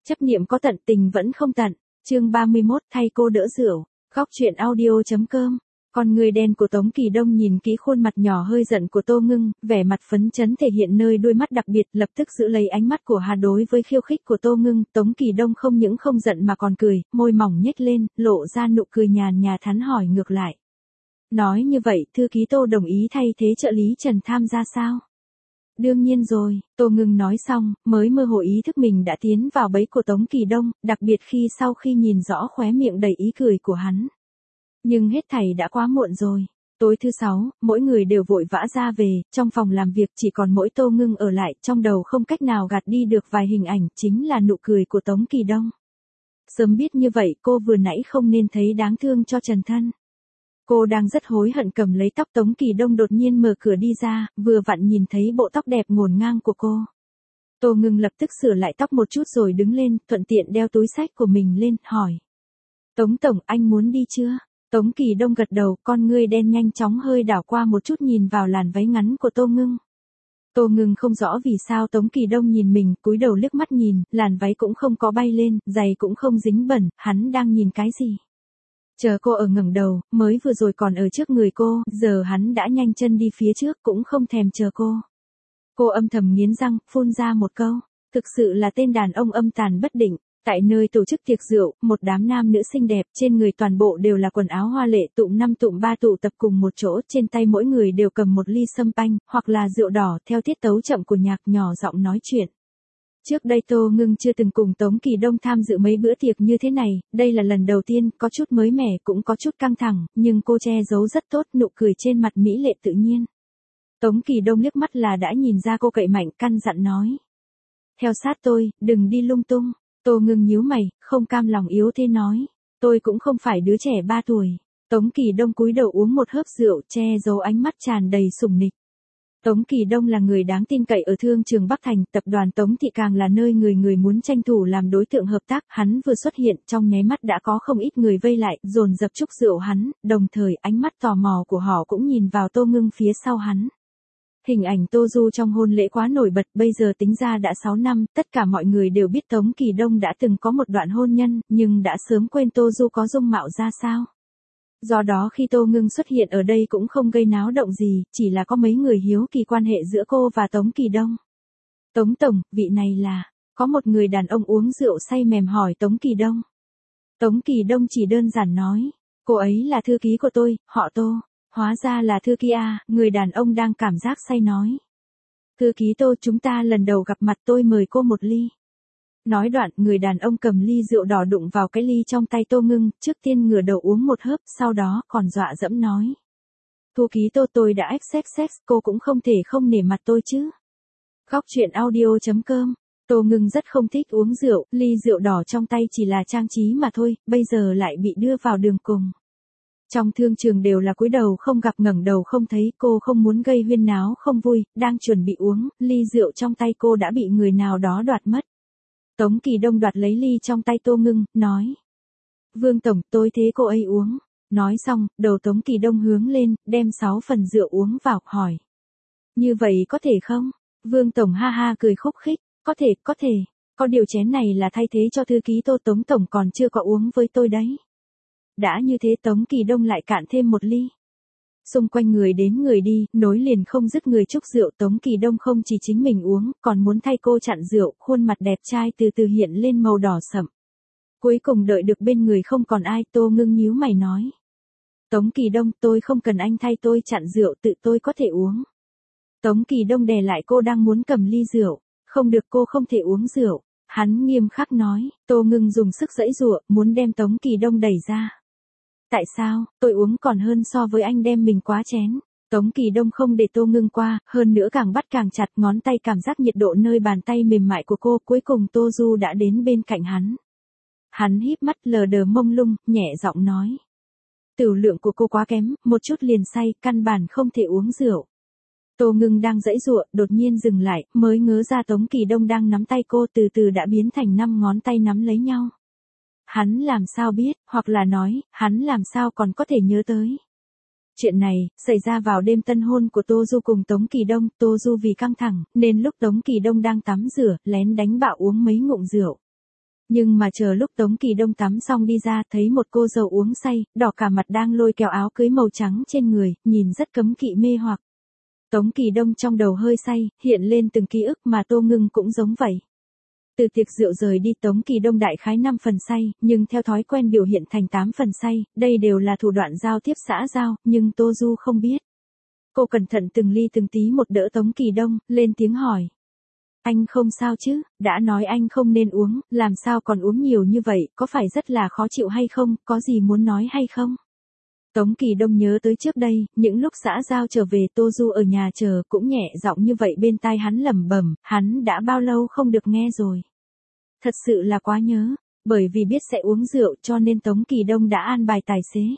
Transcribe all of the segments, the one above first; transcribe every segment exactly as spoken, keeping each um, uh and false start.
Chấp niệm có tận tình vẫn không tận. Chương ba mươi mốt thay cô đỡ rượu. Góc truyện audio.com. Con người đen của Tống Kỳ Đông nhìn kỹ khuôn mặt nhỏ hơi giận của Tô Ngưng, vẻ mặt phấn chấn thể hiện nơi đôi mắt đặc biệt, lập tức giữ lấy ánh mắt của Hà đối với khiêu khích của Tô Ngưng. Tống Kỳ Đông không những không giận mà còn cười, môi mỏng nhếch lên, lộ ra nụ cười nhàn nhạt thắn hỏi ngược lại. Nói như vậy, thư ký Tô đồng ý thay thế trợ lý Trần tham gia sao? Đương nhiên rồi, Tô Ngưng nói xong, mới mơ hồ ý thức mình đã tiến vào bẫy của Tống Kỳ Đông, đặc biệt khi sau khi nhìn rõ khóe miệng đầy ý cười của hắn. Nhưng hết thảy đã quá muộn rồi. Tối thứ sáu, mỗi người đều vội vã ra về, trong phòng làm việc chỉ còn mỗi Tô Ngưng ở lại, trong đầu không cách nào gạt đi được vài hình ảnh, chính là nụ cười của Tống Kỳ Đông. Sớm biết như vậy cô vừa nãy không nên thấy đáng thương cho Trần thân. Cô đang rất hối hận cầm lấy tóc Tống Kỳ Đông đột nhiên mở cửa đi ra, vừa vặn nhìn thấy bộ tóc đẹp ngổn ngang của cô. Tô Ngưng lập tức sửa lại tóc một chút rồi đứng lên, thuận tiện đeo túi xách của mình lên, hỏi. Tống Tổng, anh muốn đi chưa? Tống Kỳ Đông gật đầu, con ngươi đen nhanh chóng hơi đảo qua một chút nhìn vào làn váy ngắn của Tô Ngưng. Tô Ngưng không rõ vì sao Tống Kỳ Đông nhìn mình, cúi đầu liếc mắt nhìn, làn váy cũng không có bay lên, giày cũng không dính bẩn, hắn đang nhìn cái gì? Chờ cô ở ngẩng đầu, mới vừa rồi còn ở trước người cô, giờ hắn đã nhanh chân đi phía trước cũng không thèm chờ cô. Cô âm thầm nghiến răng, phun ra một câu, thực sự là tên đàn ông âm tàn bất định. Tại nơi tổ chức tiệc rượu, một đám nam nữ xinh đẹp, trên người toàn bộ đều là quần áo hoa lệ, tụm năm tụm ba tụ tập cùng một chỗ, trên tay mỗi người đều cầm một ly sâm panh, hoặc là rượu đỏ, theo tiết tấu chậm của nhạc, nhỏ giọng nói chuyện. Trước đây Tô Ngưng chưa từng cùng Tống Kỳ Đông tham dự mấy bữa tiệc như thế này, đây là lần đầu tiên, có chút mới mẻ cũng có chút căng thẳng, nhưng cô che giấu rất tốt, nụ cười trên mặt mỹ lệ tự nhiên. Tống Kỳ Đông liếc mắt là đã nhìn ra cô cậy mạnh, căn dặn nói. Theo sát tôi, đừng đi lung tung. Tô Ngưng nhíu mày, không cam lòng yếu thế nói. Tôi cũng không phải đứa trẻ ba tuổi. Tống Kỳ Đông cúi đầu uống một hớp rượu, che giấu ánh mắt tràn đầy sủng nịch. Tống Kỳ Đông là người đáng tin cậy ở thương trường Bắc Thành, tập đoàn Tống Thị càng là nơi người người muốn tranh thủ làm đối tượng hợp tác, hắn vừa xuất hiện, trong nháy mắt đã có không ít người vây lại, dồn dập chúc rượu hắn, đồng thời ánh mắt tò mò của họ cũng nhìn vào Tô Ngưng phía sau hắn. Hình ảnh Tô Du trong hôn lễ quá nổi bật, bây giờ tính ra đã sáu năm, tất cả mọi người đều biết Tống Kỳ Đông đã từng có một đoạn hôn nhân, nhưng đã sớm quên Tô Du có dung mạo ra sao. Do đó khi Tô Ngưng xuất hiện ở đây cũng không gây náo động gì, chỉ là có mấy người hiếu kỳ quan hệ giữa cô và Tống Kỳ Đông. Tống Tổng, vị này là, có một người đàn ông uống rượu say mềm hỏi Tống Kỳ Đông. Tống Kỳ Đông chỉ đơn giản nói, cô ấy là thư ký của tôi, họ Tô. Hóa ra là thư ký à, người đàn ông đang cảm giác say nói. Thư ký Tô, chúng ta lần đầu gặp mặt, tôi mời cô một ly. Nói đoạn, người đàn ông cầm ly rượu đỏ đụng vào cái ly trong tay Tô Ngưng, trước tiên ngửa đầu uống một hớp, sau đó còn dọa dẫm nói. Thư ký Tô, tôi đã accept sex, cô cũng không thể không nể mặt tôi chứ. Góc truyện audio.com. Tô Ngưng rất không thích uống rượu, ly rượu đỏ trong tay chỉ là trang trí mà thôi, bây giờ lại bị đưa vào đường cùng. Trong thương trường đều là cúi đầu không gặp ngẩng đầu không thấy, cô không muốn gây huyên náo không vui, đang chuẩn bị uống, ly rượu trong tay cô đã bị người nào đó đoạt mất. Tống Kỳ Đông đoạt lấy ly trong tay Tô Ngưng, nói. Vương Tổng, tôi thế cô ấy uống. Nói xong, đầu Tống Kỳ Đông hướng lên, đem sáu phần rượu uống vào, hỏi. Như vậy có thể không? Vương Tổng ha ha cười khúc khích, có thể, có thể, có điều chén này là thay thế cho thư ký Tô, Tống Tổng còn chưa có uống với tôi đấy. Đã như thế Tống Kỳ Đông lại cạn thêm một ly. Xung quanh người đến người đi, nối liền không dứt người chúc rượu. Tống Kỳ Đông không chỉ chính mình uống, còn muốn thay cô chặn rượu, khuôn mặt đẹp trai từ từ hiện lên màu đỏ sậm. Cuối cùng đợi được bên người không còn ai, Tô Ngưng nhíu mày nói. Tống Kỳ Đông, tôi không cần anh thay tôi chặn rượu, tự tôi có thể uống. Tống Kỳ Đông đè lại cô đang muốn cầm ly rượu. Không được, cô không thể uống rượu. Hắn nghiêm khắc nói. Tô Ngưng dùng sức giãy giụa, muốn đem Tống Kỳ Đông đẩy ra. Tại sao, tôi uống còn hơn so với anh đem mình quá chén. Tống Kỳ Đông không để Tô Ngưng qua, hơn nữa càng bắt càng chặt, ngón tay cảm giác nhiệt độ nơi bàn tay mềm mại của cô, cuối cùng Tô Du đã đến bên cạnh hắn. Hắn híp mắt lờ đờ mông lung, nhẹ giọng nói. Tửu lượng của cô quá kém, một chút liền say, căn bản không thể uống rượu. Tô Ngưng đang giãy giụa, đột nhiên dừng lại, mới ngớ ra Tống Kỳ Đông đang nắm tay cô từ từ đã biến thành năm ngón tay nắm lấy nhau. Hắn làm sao biết, hoặc là nói, hắn làm sao còn có thể nhớ tới. Chuyện này, xảy ra vào đêm tân hôn của Tô Du cùng Tống Kỳ Đông, Tô Du vì căng thẳng, nên lúc Tống Kỳ Đông đang tắm rửa, lén đánh bạo uống mấy ngụm rượu. Nhưng mà chờ lúc Tống Kỳ Đông tắm xong đi ra thấy một cô dâu uống say, đỏ cả mặt đang lôi kéo áo cưới màu trắng trên người, nhìn rất cấm kỵ mê hoặc. Tống Kỳ Đông trong đầu hơi say, hiện lên từng ký ức mà Tô Ngưng cũng giống vậy. Từ tiệc rượu rời đi Tống Kỳ Đông đại khái năm phần say, nhưng theo thói quen biểu hiện thành tám phần say, đây đều là thủ đoạn giao tiếp xã giao, nhưng Tô Du không biết. Cô cẩn thận từng ly từng tí một đỡ Tống Kỳ Đông, lên tiếng hỏi. Anh không sao chứ, đã nói anh không nên uống, làm sao còn uống nhiều như vậy, có phải rất là khó chịu hay không, có gì muốn nói hay không? Tống Kỳ Đông nhớ tới trước đây, những lúc xã giao trở về Tô Du ở nhà chờ cũng nhẹ giọng như vậy bên tai hắn lẩm bẩm, hắn đã bao lâu không được nghe rồi. Thật sự là quá nhớ, bởi vì biết sẽ uống rượu cho nên Tống Kỳ Đông đã an bài tài xế.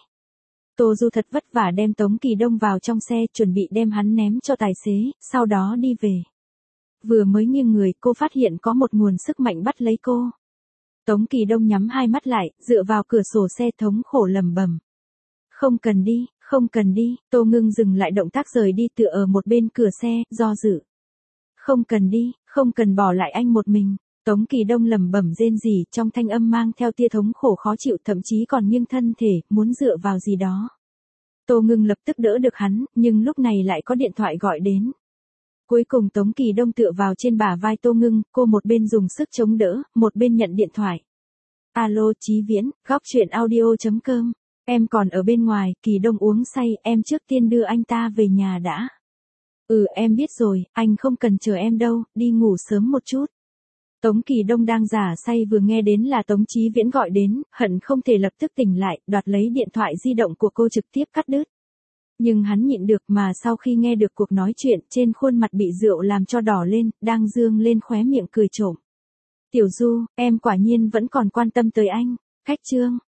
Tô Du thật vất vả đem Tống Kỳ Đông vào trong xe chuẩn bị đem hắn ném cho tài xế, sau đó đi về. Vừa mới nghiêng người cô phát hiện có một nguồn sức mạnh bắt lấy cô. Tống Kỳ Đông nhắm hai mắt lại, dựa vào cửa sổ xe thống khổ lẩm bẩm. Không cần đi, không cần đi, Tô Ngưng dừng lại động tác rời đi tựa ở một bên cửa xe, do dự. Không cần đi, không cần bỏ lại anh một mình. Tống Kỳ Đông lẩm bẩm rên rỉ trong thanh âm mang theo tia thống khổ khó chịu thậm chí còn nghiêng thân thể, muốn dựa vào gì đó. Tô Ngưng lập tức đỡ được hắn, nhưng lúc này lại có điện thoại gọi đến. Cuối cùng Tống Kỳ Đông tựa vào trên bả vai Tô Ngưng, cô một bên dùng sức chống đỡ, một bên nhận điện thoại. Alo Chí Viễn, góc chuyện audio chấm com. Em còn ở bên ngoài, Kỳ Đông uống say, em trước tiên đưa anh ta về nhà đã. Ừ em biết rồi, anh không cần chờ em đâu, đi ngủ sớm một chút. Tống Kỳ Đông đang giả say vừa nghe đến là Tống Chí Viễn gọi đến, hận không thể lập tức tỉnh lại, đoạt lấy điện thoại di động của cô trực tiếp cắt đứt. Nhưng hắn nhịn được mà sau khi nghe được cuộc nói chuyện trên khuôn mặt bị rượu làm cho đỏ lên, đang dương lên khóe miệng cười trộm. Tiểu Du, em quả nhiên vẫn còn quan tâm tới anh. Cách chương.